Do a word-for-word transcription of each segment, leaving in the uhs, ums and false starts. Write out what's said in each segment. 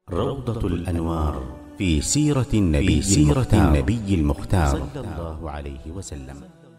روضة الأنوار في سيرة النبي, في سيرة النبي المختار صلى الله عليه وسلم.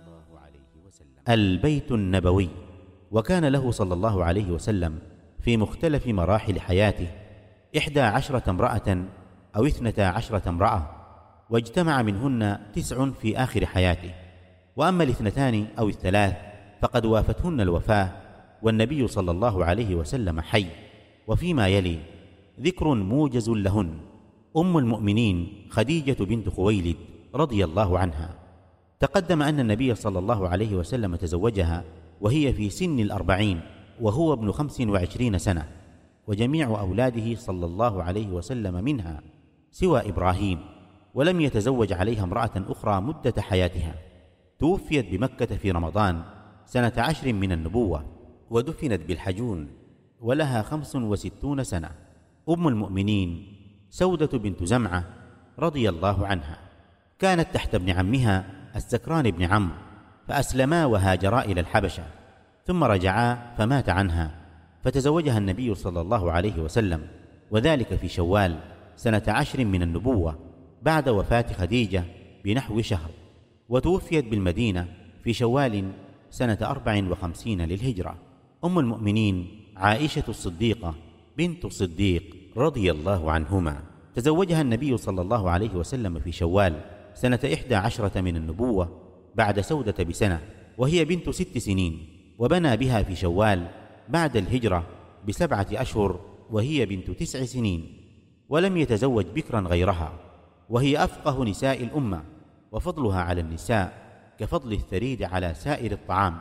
البيت النبوي. وكان له صلى الله عليه وسلم في مختلف مراحل حياته إحدى عشرة امرأة أو اثنتا عشرة امرأة، واجتمع منهن تسع في آخر حياته، وأما الاثنتان أو الثلاث فقد وافتهن الوفاة والنبي صلى الله عليه وسلم حي. وفيما يلي ذكر موجز لهن: أم المؤمنين خديجة بنت خويلد رضي الله عنها. تقدم أن النبي صلى الله عليه وسلم تزوجها وهي في سن الأربعين وهو ابن خمس وعشرين سنة، وجميع أولاده صلى الله عليه وسلم منها سوى إبراهيم، ولم يتزوج عليها امرأة أخرى مدة حياتها. توفيت بمكة في رمضان سنة عشر من النبوة، ودفنت بالحجون ولها خمس وستون سنة. أم المؤمنين سودة بنت زمعة رضي الله عنها، كانت تحت ابن عمها السكران بن عمرو، فأسلما وهاجرا إلى الحبشة، ثم رجعا فمات عنها، فتزوجها النبي صلى الله عليه وسلم، وذلك في شوال سنة عشر من النبوة بعد وفاة خديجة بنحو شهر، وتوفيت بالمدينة في شوال سنة أربع وخمسين للهجرة. أم المؤمنين عائشة الصديقة بنت الصديق رضي الله عنهما، تزوجها النبي صلى الله عليه وسلم في شوال سنة إحدى عشرة من النبوة بعد سودة بسنة، وهي بنت ست سنين، وبنى بها في شوال بعد الهجرة بسبعة أشهر وهي بنت تسع سنين، ولم يتزوج بكرا غيرها، وهي أفقه نساء الأمة، وفضلها على النساء كفضل الثريد على سائر الطعام.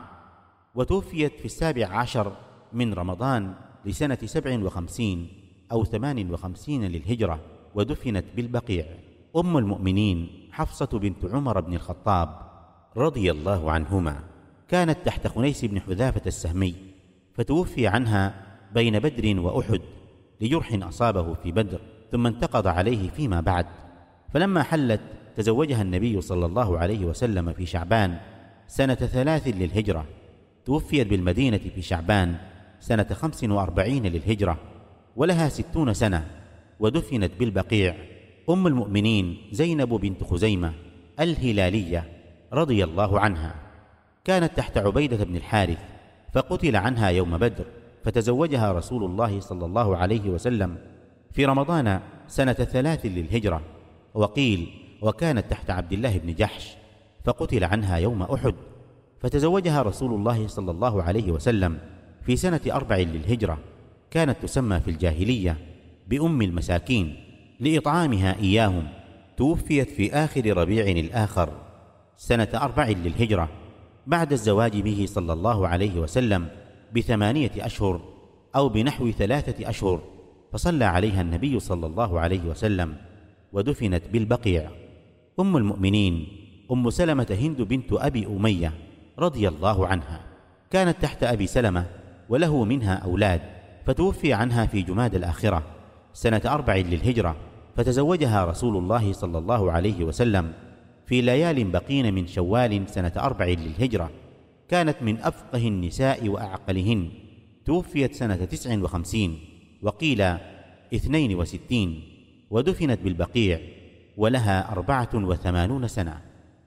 وتوفيت في السابع عشر من رمضان لسنة سبع وخمسين أو ثمان وخمسين للهجرة، ودفنت بالبقيع. أم المؤمنين حفصة بنت عمر بن الخطاب رضي الله عنهما، كانت تحت خنيس بن حذافة السهمي، فتوفي عنها بين بدر وأحد لجرح أصابه في بدر، ثم انتقض عليه فيما بعد. فلما حلت تزوجها النبي صلى الله عليه وسلم في شعبان سنة ثلاث للهجرة، توفيت بالمدينة في شعبان سنة خمس وأربعين للهجرة ولها ستون سنة، ودفنت بالبقيع. أم المؤمنين زينب بنت خزيمة الهلالية رضي الله عنها، كانت تحت عبيدة بن الحارث، فقتل عنها يوم بدر، فتزوجها رسول الله صلى الله عليه وسلم في رمضان سنة ثلاث للهجرة. وقيل وكانت تحت عبد الله بن جحش، فقتل عنها يوم أحد، فتزوجها رسول الله صلى الله عليه وسلم في سنة أربع للهجرة. كانت تسمى في الجاهلية بأم المساكين لإطعامها إياهم. توفيت في آخر ربيع الآخر سنة أربع للهجرة بعد الزواج به صلى الله عليه وسلم بثمانية أشهر أو بنحو ثلاثة أشهر، فصلى عليها النبي صلى الله عليه وسلم، ودفنت بالبقيع. أم المؤمنين أم سلمة هند بنت أبي أمية رضي الله عنها، كانت تحت أبي سلمة وله منها أولاد، فتوفي عنها في جماد الآخرة سنة أربع للهجرة، فتزوجها رسول الله صلى الله عليه وسلم في ليال بقين من شوال سنة أربع للهجرة. كانت من أفقه النساء وأعقلهن، توفيت سنة تسع وخمسين وقيل اثنين وستين، ودفنت بالبقيع ولها أربعة وثمانون سنة.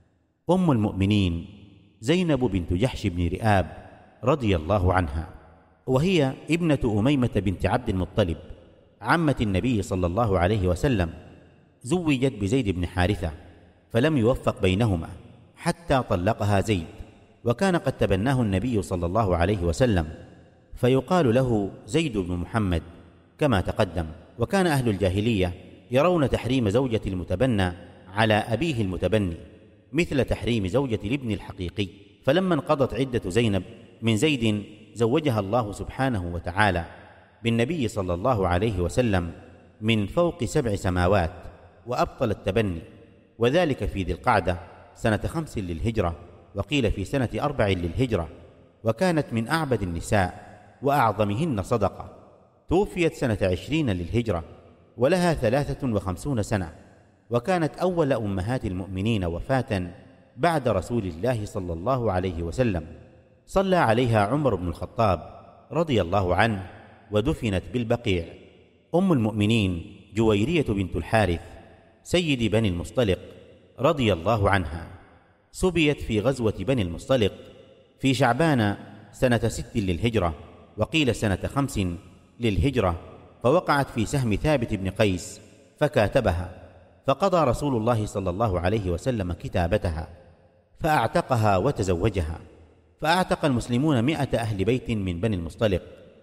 أم المؤمنين زينب بنت جحش بن رئاب رضي الله عنها، وهي ابنة أميمة بنت عبد المطلب عمة النبي صلى الله عليه وسلم، زوجت بزيد بن حارثة، فلم يوفق بينهما حتى طلقها زيد، وكان قد تبناه النبي صلى الله عليه وسلم، فيقال له زيد بن محمد كما تقدم. وكان أهل الجاهلية يرون تحريم زوجة المتبنى على أبيه المتبني مثل تحريم زوجة الابن الحقيقي، فلما انقضت عدة زينب من زيد زوجها الله سبحانه وتعالى بالنبي صلى الله عليه وسلم من فوق سبع سماوات، وأبطل التبني، وذلك في ذي القعدة سنة خمس للهجرة، وقيل في سنة أربع للهجرة، وكانت من أعبد النساء وأعظمهن صدقة. توفيت سنة عشرين للهجرة ولها ثلاثة وخمسون سنة، وكانت أول أمهات المؤمنين وفاة بعد رسول الله صلى الله عليه وسلم. صلى عليها عمر بن الخطاب رضي الله عنه، ودفنت بالبقيع. أم المؤمنين جويرية بنت الحارث سيد بني المصطلق رضي الله عنها، سبيت في غزوة بني المصطلق في شعبان سنة ست للهجرة، وقيل سنة خمس للهجرة، فوقعت في سهم ثابت بن قيس فكاتبها، فقضى رسول الله صلى الله عليه وسلم كتابتها فأعتقها وتزوجها. فأعتق المسلمون مئة أهل بيت من بني المصطلق،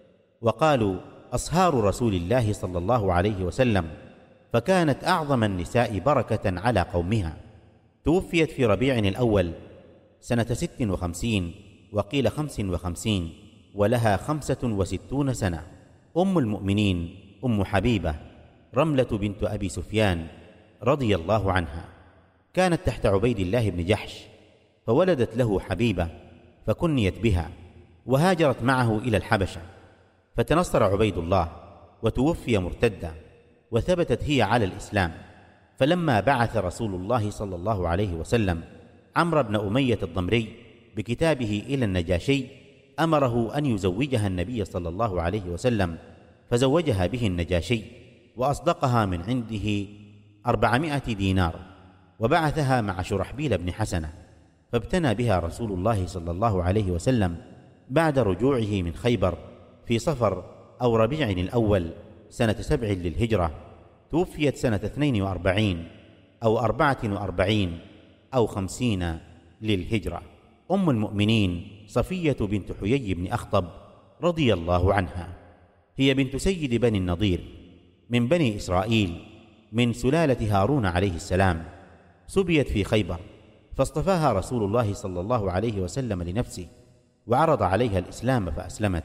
وقالوا أصهار رسول الله صلى الله عليه وسلم، فكانت أعظم النساء بركة على قومها. توفيت في ربيع الأول سنة ست وخمسين، وقيل خمس وخمسين، ولها خمسة وستون سنة. أم المؤمنين أم حبيبة رملة بنت أبي سفيان رضي الله عنها، كانت تحت عبيد الله بن جحش، فولدت له حبيبة فكنيت بها، وهاجرت معه إلى الحبشة، فتنصر عبيد الله وتوفي مرتدا، وثبتت هي على الإسلام. فلما بعث رسول الله صلى الله عليه وسلم عمرو بن أمية الضمري بكتابه إلى النجاشي، أمره أن يزوجها النبي صلى الله عليه وسلم، فزوجها به النجاشي وأصدقها من عنده أربعمائة دينار، وبعثها مع شرحبيل بن حسنة، فابتنى بها رسول الله صلى الله عليه وسلم بعد رجوعه من خيبر في صفر أو ربيع الأول سنة سبع للهجرة. توفيت سنة اثنين وأربعين أو أربعة وأربعين أو خمسين للهجرة. أم المؤمنين صفية بنت حيي بن أخطب رضي الله عنها، هي بنت سيد بني النضير من بني إسرائيل من سلالة هارون عليه السلام، سبيت في خيبر، فاصطفاها رسول الله صلى الله عليه وسلم لنفسه، وعرض عليها الإسلام فأسلمت،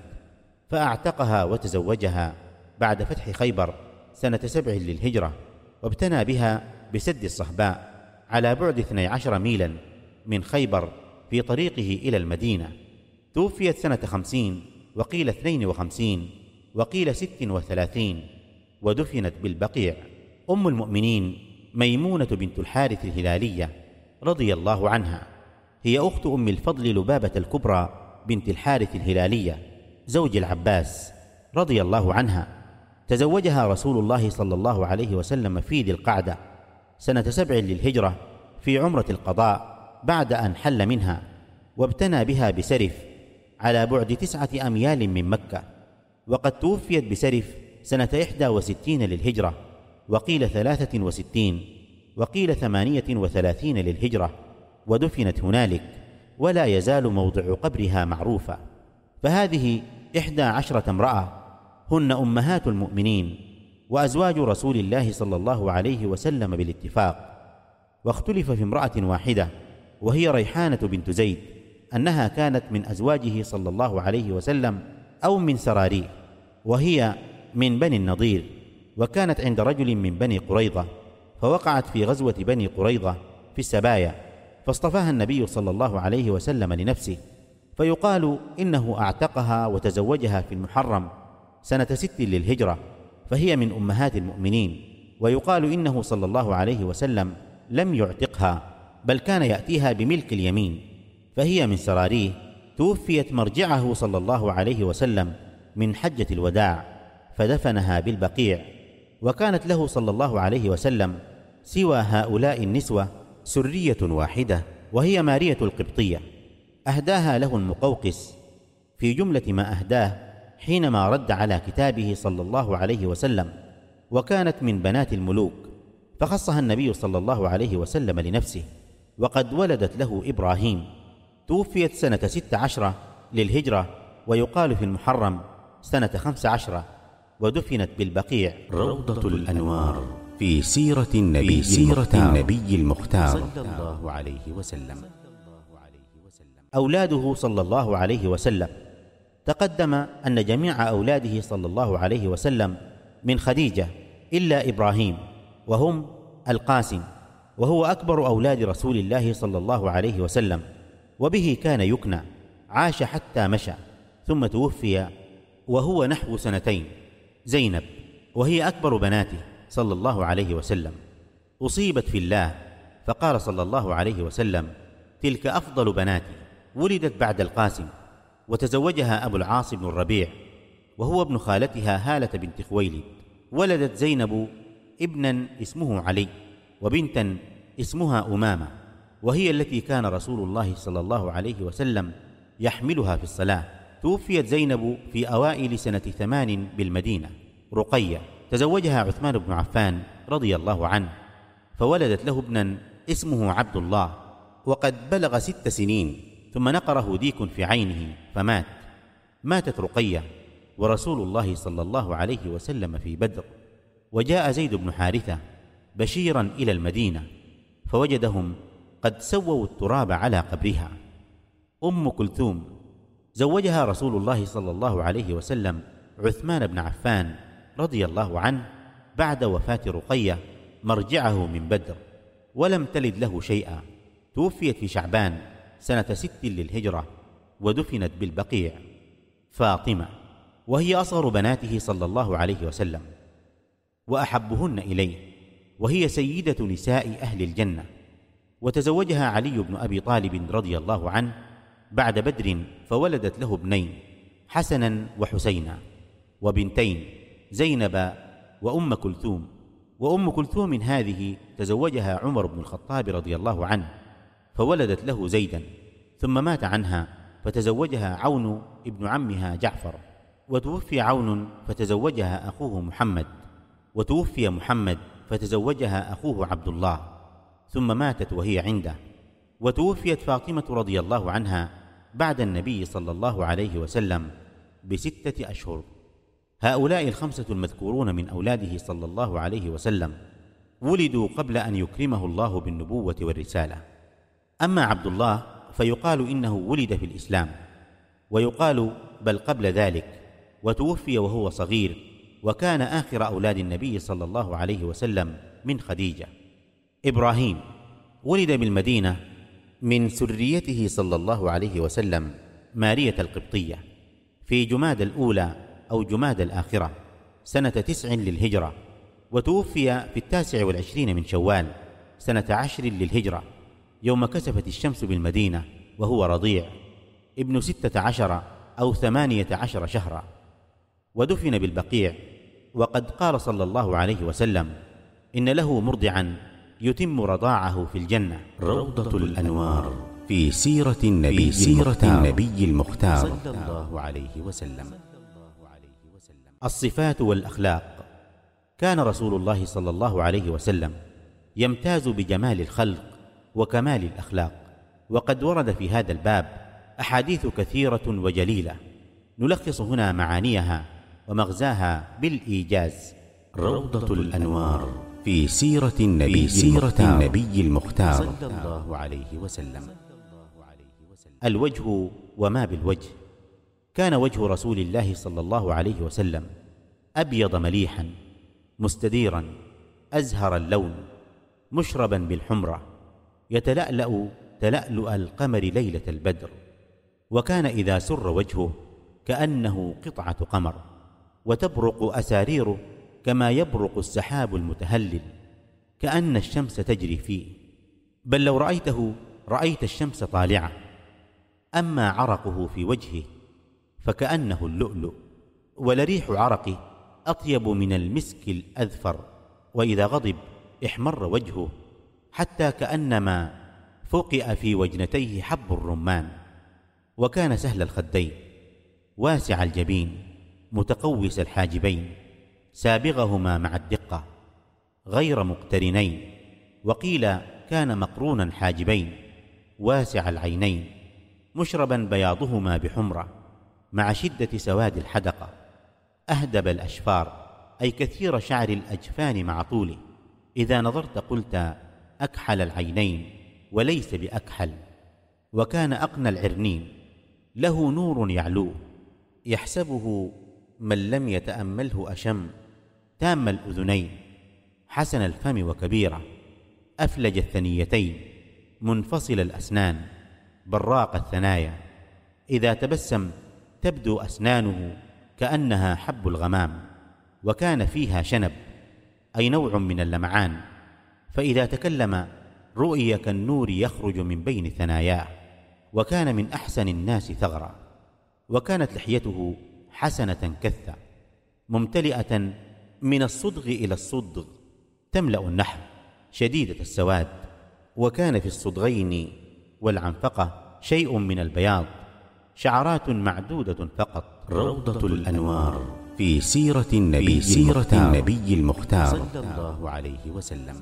فأعتقها وتزوجها بعد فتح خيبر سنة سبع للهجرة، وابتنى بها بسد الصهباء على بعد اثني عشر ميلا من خيبر في طريقه إلى المدينة. توفيت سنة خمسين، وقيل اثنين وخمسين، وقيل ست وثلاثين، ودفنت بالبقيع. أم المؤمنين ميمونة بنت الحارث الهلالية رضي الله عنها، هي أخت أم الفضل لبابة الكبرى بنت الحارث الهلالية زوج العباس رضي الله عنها. تزوجها رسول الله صلى الله عليه وسلم في ذي القعدة سنة سبع للهجرة في عمرة القضاء بعد أن حل منها، وابتنى بها بسرف على بعد تسعة أميال من مكة، وقد توفيت بسرف سنة إحدى وستين للهجرة، وقيل ثلاثة وستين، وقيل ثمانية وثلاثين للهجرة، ودفنت هنالك، ولا يزال موضع قبرها معروفا. فهذه إحدى عشرة امرأة هن أمهات المؤمنين وأزواج رسول الله صلى الله عليه وسلم بالاتفاق. واختلف في امرأة واحدة وهي ريحانة بنت زيد أنها كانت من أزواجه صلى الله عليه وسلم أو من سراريه، وهي من بني النضير، وكانت عند رجل من بني قريظة، فوقعت في غزوة بني قريظة في السبايا، فاصطفاها النبي صلى الله عليه وسلم لنفسه، فيقال إنه أعتقها وتزوجها في المحرم سنة ست للهجرة، فهي من أمهات المؤمنين. ويقال إنه صلى الله عليه وسلم لم يعتقها، بل كان يأتيها بملك اليمين، فهي من سراريه. توفيت مرجعه صلى الله عليه وسلم من حجة الوداع، فدفنها بالبقيع. وكانت له صلى الله عليه وسلم سوى هؤلاء النسوة سرية واحدة، وهي مارية القبطية، أهداها له المقوقس في جملة ما أهداه حينما رد على كتابه صلى الله عليه وسلم، وكانت من بنات الملوك، فخصها النبي صلى الله عليه وسلم لنفسه، وقد ولدت له إبراهيم. توفيت سنة ست عشرة للهجرة، ويقال في المحرم سنة خمس عشرة، ودفنت بالبقيع. روضة الأنوار في سيرة النبي, في سيرة النبي المختار صلى الله عليه وسلم. أولاده صلى الله عليه وسلم. تقدم أن جميع أولاده صلى الله عليه وسلم من خديجة إلا إبراهيم، وهم القاسم، وهو أكبر أولاد رسول الله صلى الله عليه وسلم، وبه كان يكنى. عاش حتى مشى، ثم توفي وهو نحو سنتين. زينب، وهي أكبر بناته صلى الله عليه وسلم، أصيبت في الله، فقال صلى الله عليه وسلم: تلك أفضل بناتي. ولدت بعد القاسم، وتزوجها أبو العاص بن الربيع، وهو ابن خالتها هالة بنت خويلد. ولدت زينب ابنا اسمه علي، وبنتا اسمها أمامة، وهي التي كان رسول الله صلى الله عليه وسلم يحملها في الصلاة. توفيت زينب في أوائل سنة ثمان بالمدينة. رقية تزوجها عثمان بن عفان رضي الله عنه، فولدت له ابنا اسمه عبد الله، وقد بلغ ست سنين، ثم نقره ديك في عينه فمات. ماتت رقية ورسول الله صلى الله عليه وسلم في بدر، وجاء زيد بن حارثة بشيرا إلى المدينة، فوجدهم قد سووا التراب على قبرها. أم كلثوم زوجها رسول الله صلى الله عليه وسلم عثمان بن عفان رضي الله عنه بعد وفاة رقية مرجعه من بدر، ولم تلد له شيئا. توفيت في شعبان سنة ست للهجرة، ودفنت بالبقيع. فاطمة وهي أصغر بناته صلى الله عليه وسلم، وأحبهن إليه، وهي سيدة نساء أهل الجنة. وتزوجها علي بن أبي طالب رضي الله عنه بعد بدر، فولدت له ابنين حسنا وحسينا، وبنتين زينب وأم كلثوم. وأم كلثوم هذه تزوجها عمر بن الخطاب رضي الله عنه، فولدت له زيدا، ثم مات عنها، فتزوجها عون ابن عمها جعفر. وتوفي عون فتزوجها أخوه محمد، وتوفي محمد فتزوجها أخوه عبد الله، ثم ماتت وهي عنده. وتوفيت فاطمة رضي الله عنها بعد النبي صلى الله عليه وسلم بستة أشهر. هؤلاء الخمسة المذكورون من أولاده صلى الله عليه وسلم ولدوا قبل أن يكرمه الله بالنبوة والرسالة. أما عبد الله فيقال إنه ولد في الإسلام، ويقال بل قبل ذلك، وتوفي وهو صغير، وكان آخر أولاد النبي صلى الله عليه وسلم من خديجة. إبراهيم ولد بالمدينة من سريته صلى الله عليه وسلم مارية القبطية في جماد الأولى أو جماد الآخرة سنة تسع للهجرة، وتوفي في التاسع والعشرين من شوال سنة عشر للهجرة يوم كسفت الشمس بالمدينة، وهو رضيع ابن ستة عشر أو ثمانية عشر شهرا. ودفن بالبقيع. وقد قال صلى الله عليه وسلم إن له مرضعا يتم رضاعه في الجنة. روضة الأنوار في سيرة النبي, سيرة النبي المختار صلى الله عليه وسلم. الصفات والأخلاق. كان رسول الله صلى الله عليه وسلم يمتاز بجمال الخلق وكمال الأخلاق، وقد ورد في هذا الباب أحاديث كثيرة وجليلة، نلخص هنا معانيها ومغزاها بالإيجاز. روضة الأنوار في سيرة النبي, سيرة النبي المختار صلى الله عليه وسلم. الوجه وما بالوجه. كان وجه رسول الله صلى الله عليه وسلم أبيض مليحا مستديرا أزهر اللون مشربا بالحمرة، يتلألأ تلألؤ القمر ليلة البدر. وكان إذا سر وجهه كأنه قطعة قمر، وتبرق أساريره كما يبرق السحاب المتهلل، كأن الشمس تجري فيه، بل لو رأيته رأيت الشمس طالعة. أما عرقه في وجهه فكأنه اللؤلؤ، ولريح عرقه أطيب من المسك الأذفر، وإذا غضب احمر وجهه حتى كأنما فوقئ في وجنتيه حب الرمان. وكان سهل الخدين واسع الجبين متقوس الحاجبين، سابغهما مع الدقة غير مقترنين، وقيل كان مقرونا حاجبين، واسع العينين مشربا بياضهما بحمرة مع شدة سواد الحدقة، أهدب الأشفار أي كثير شعر الأجفان مع طوله، إذا نظرت قلت أكحل العينين وليس بأكحل. وكان أقنى العرنين، له نور يعلوه يحسبه من لم يتأمله أشم، تام الأذنين حسن الفم وكبيرة، أفلج الثنيتين منفصل الأسنان براق الثنايا، إذا تبسم تبدو أسنانه كأنها حب الغمام. وكان فيها شنب أي نوع من اللمعان، فإذا تكلم رؤي كالنور يخرج من بين ثناياه. وكان من أحسن الناس ثغرا. وكانت لحيته حسنة كثة ممتلئة من الصدغ إلى الصدغ، تملأ النحر، شديدة السواد، وكان في الصدغين والعنفقة شيء من البياض، شعرات معدودة فقط. روضة الأنوار في سيرة النبي, سيرة النبي المختار صلى الله عليه وسلم.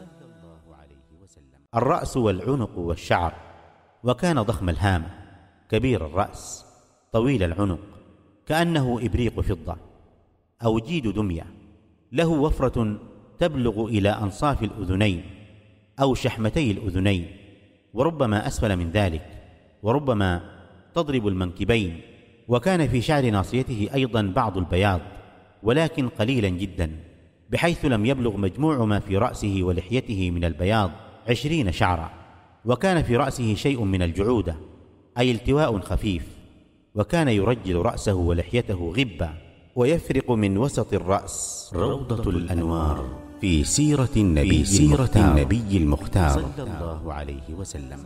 الرأس والعنق والشعر، وكان ضخم الهامة، كبير الرأس، طويل العنق، كأنه إبريق فضة أو جيد دمية، له وفرة تبلغ إلى أنصاف الأذنين أو شحمتي الأذنين، وربما أسفل من ذلك، وربما تضرب المنكبين. وكان في شعر ناصيته أيضا بعض البياض، ولكن قليلا جدا، بحيث لم يبلغ مجموع ما في رأسه ولحيته من البياض عشرين شعرا. وكان في رأسه شيء من الجعودة، أي التواء خفيف، وكان يرجل رأسه ولحيته غبا، ويفرق من وسط الرأس. روضة الأنوار في سيرة النبي, سيرة النبي المختار صلى الله عليه وسلم.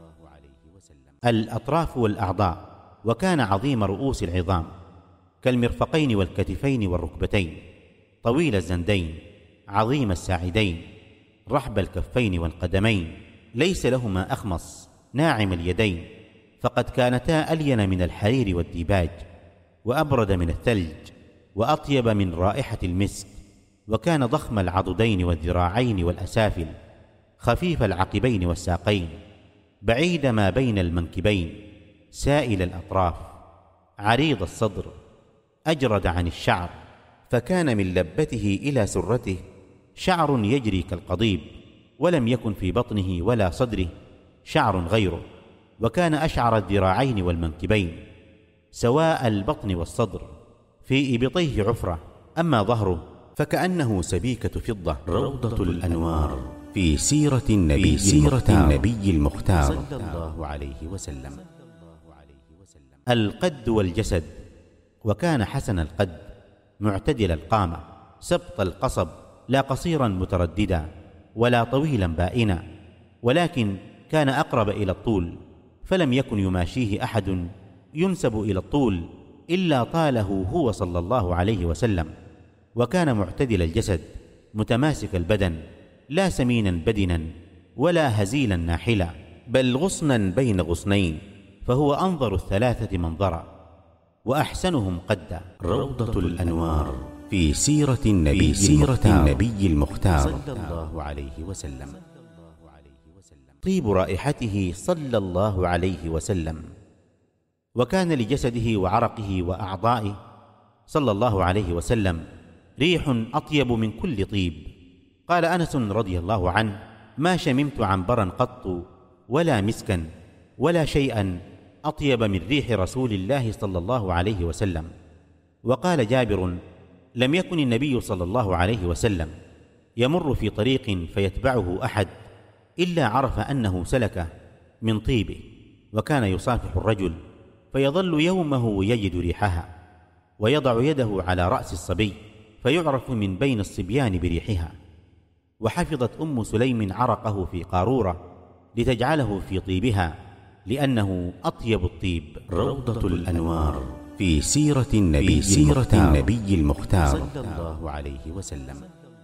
الأطراف والأعضاء، وكان عظيم رؤوس العظام، كالمرفقين والكتفين والركبتين، طويل الزندين، عظيم الساعدين، رحب الكفين والقدمين، ليس لهما أخمص، ناعم اليدين، فقد كانتا ألين من الحرير والديباج، وأبرد من الثلج، وأطيب من رائحة المسك. وكان ضخم العضدين والذراعين والأسافل، خفيف العقبين والساقين، بعيد ما بين المنكبين، سائل الأطراف، عريض الصدر، أجرد عن الشعر، فكان من لبته إلى سرته شعر يجري كالقضيب، ولم يكن في بطنه ولا صدره شعر غيره. وكان أشعر الذراعين والمنكبين، سواء البطن والصدر، في إبطيه عفرة، أما ظهره فكأنه سبيكة فضة. روضة الأنوار في سيرة النبي, سيرة النبي المختار صلى الله عليه وسلم. القد والجسد، وكان حسن القد، معتدل القامة، سبط القصب، لا قصيرا مترددا ولا طويلا بائنا، ولكن كان أقرب إلى الطول، فلم يكن يماشيه أحد ينسب إلى الطول إلا طاله هو صلى الله عليه وسلم. وكان معتدل الجسد، متماسك البدن، لا سمينا بدنا ولا هزيلا ناحلا، بل غصنا بين غصنين، فهو أنظر الثلاثة منظرا وأحسنهم قدا. روضة الأنوار في سيرة النبي, سيرة النبي المختار صلى الله عليه وسلم. طيب رائحته صلى الله عليه وسلم. وكان لجسده وعرقه وأعضائه صلى الله عليه وسلم ريح أطيب من كل طيب. قال أنس رضي الله عنه: ما شممت عنبرا قط ولا مسكا ولا شيئا أطيب من ريح رسول الله صلى الله عليه وسلم. وقال جابر: لم يكن النبي صلى الله عليه وسلم يمر في طريق فيتبعه أحد إلا عرف أنه سلك من طيبه، وكان يصافح الرجل فيظل يومه يجد ريحها، ويضع يده على رأس الصبي فيعرف من بين الصبيان بريحها. وحفظت أم سليم عرقه في قارورة لتجعله في طيبها، لأنه أطيب الطيب. روضة الأنوار في سيرة النبي, سيرة النبي المختار صلى الله عليه وسلم.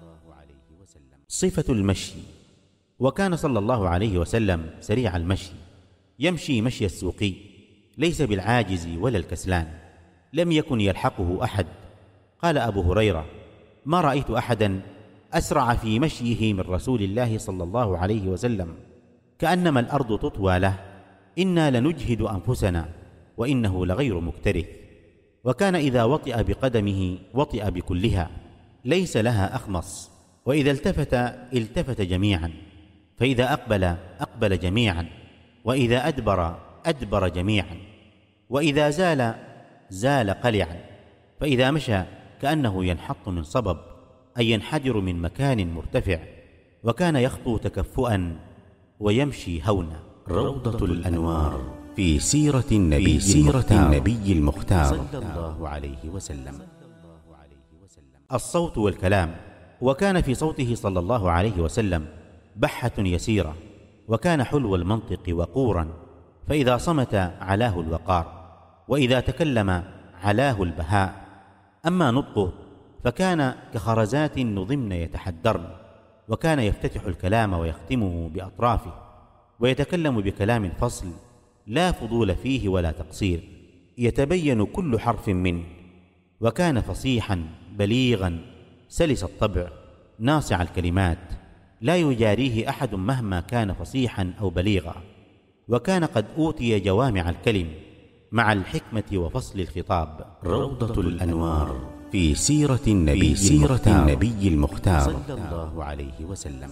صفة المشي. وكان صلى الله عليه وسلم سريع المشي، يمشي مشي السوقي، ليس بالعاجز ولا الكسلان، لم يكن يلحقه أحد. قال أبو هريرة: ما رأيت أحدا أسرع في مشيه من رسول الله صلى الله عليه وسلم، كأنما الأرض تطوى له، إنا لنجهد أنفسنا وإنه لغير مكترث. وكان إذا وطئ بقدمه وطئ بكلها، ليس لها أخمص، وإذا التفت التفت جميعا، فإذا أقبل أقبل جميعا، وإذا أدبر أدبر جميعا، وإذا زال زال قلعا، فإذا مشى كأنه ينحط من صبب، أي ينحدر من مكان مرتفع. وكان يخطو تكفؤا ويمشي هونا. روضة الأنوار في سيرة النبي, سيرة النبي المختار صلى الله عليه وسلم. الصوت والكلام. وكان في صوته صلى الله عليه وسلم بحة يسيرة، وكان حلو المنطق وقورا، فإذا صمت علاه الوقار، وإذا تكلم علاه البهاء. أما نطقه فكان كخرزات نظمن يتحدرن، وكان يفتتح الكلام ويختمه بأطرافه، ويتكلم بكلام فصل لا فضول فيه ولا تقصير، يتبين كل حرف منه. وكان فصيحا بليغا سلس الطبع ناصع الكلمات، لا يجاريه أحد مهما كان فصيحا أو بليغا. وكان قد أوتي جوامع الكلم مع الحكمة وفصل الخطاب. روضة الأنوار في سيرة النبي, سيرة النبي المختار صلى الله عليه وسلم.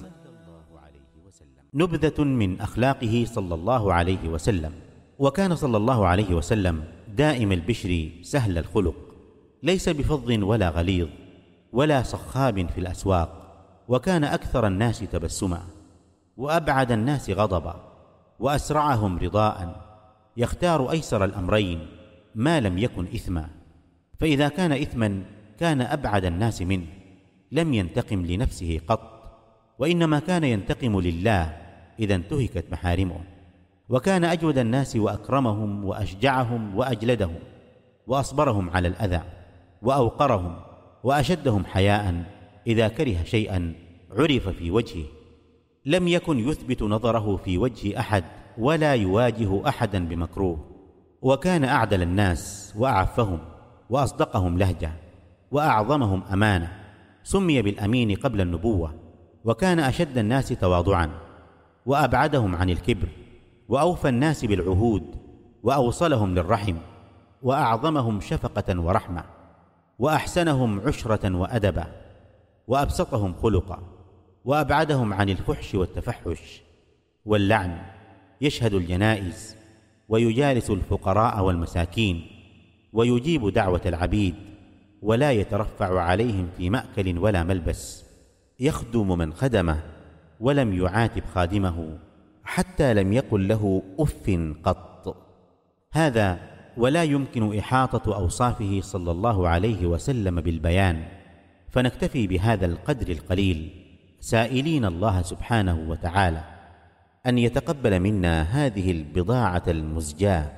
نبذة من أخلاقه صلى الله عليه وسلم. وكان صلى الله عليه وسلم دائم البشر سهل الخلق، ليس بفظ ولا غليظ ولا صخاب في الأسواق، وكان أكثر الناس تبسما وأبعد الناس غضبا وأسرعهم رضاء، يختار أيسر الأمرين ما لم يكن إثما، فإذا كان إثما كان أبعد الناس منه، لم ينتقم لنفسه قط، وإنما كان ينتقم لله إذا انتهكت محارمه. وكان أجود الناس وأكرمهم وأشجعهم وأجلدهم وأصبرهم على الأذى وأوقرهم وأشدهم حياء إذا كره شيئا عرف في وجهه، لم يكن يثبت نظره في وجه أحد ولا يواجه أحدا بمكروه. وكان أعدل الناس وأعفهم وأصدقهم لهجة وأعظمهم أمانة، سمي بالأمين قبل النبوة. وكان أشد الناس تواضعا وأبعدهم عن الكبر، وأوفى الناس بالعهود وأوصلهم للرحم، وأعظمهم شفقة ورحمة، وأحسنهم عشرة وأدبا، وأبسطهم خلقا، وأبعدهم عن الفحش والتفحش واللعن. يشهد الجنائز ويجالس الفقراء والمساكين، ويجيب دعوة العبيد، ولا يترفع عليهم في مأكل ولا ملبس. يخدم من خدمه ولم يعاتب خادمه، حتى لم يقل له أف قط. هذا ولا يمكن إحاطة أوصافه صلى الله عليه وسلم بالبيان، فنكتفي بهذا القدر القليل، سائلين الله سبحانه وتعالى أن يتقبل منا هذه البضاعة المزجاة،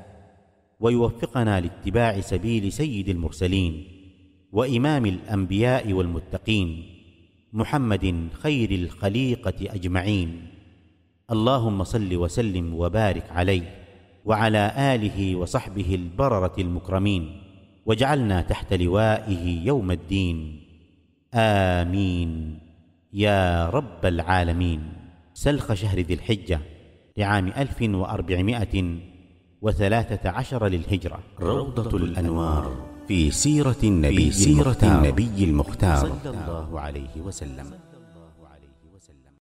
ويوفقنا لاتباع سبيل سيد المرسلين وإمام الأنبياء والمتقين، محمد خير الخليقة أجمعين. اللهم صل وسلم وبارك عليه وعلى آله وصحبه البررة المكرمين، واجعلنا تحت لوائه يوم الدين، آمين يا رب العالمين. سلخ شهر ذي الحجة لعام ألف وأربعمائة وثلاثة عشر للهجرة. روضة الأنوار في سيرة النبي, سيرة النبي المختار صلى الله عليه وسلم.